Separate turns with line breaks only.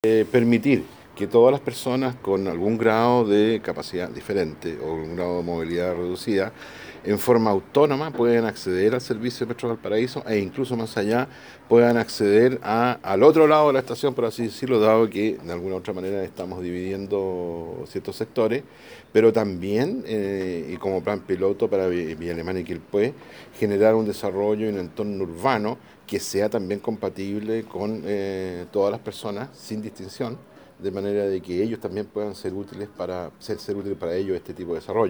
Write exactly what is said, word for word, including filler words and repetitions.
Eh, permitir que todas las personas con algún grado de capacidad diferente o un grado de movilidad reducida, en forma autónoma puedan acceder al servicio de Metro Valparaíso e incluso más allá puedan acceder a, al otro lado de la estación, por así decirlo, dado que de alguna u otra manera estamos dividiendo ciertos sectores, pero también, eh, y como plan piloto para Villa Alemana y Quilpué, generar un desarrollo y un entorno urbano que sea también compatible con eh, todas las personas sin distinción, de manera de que ellos también puedan ser útiles para ser, ser útiles para ellos este tipo de desarrollo.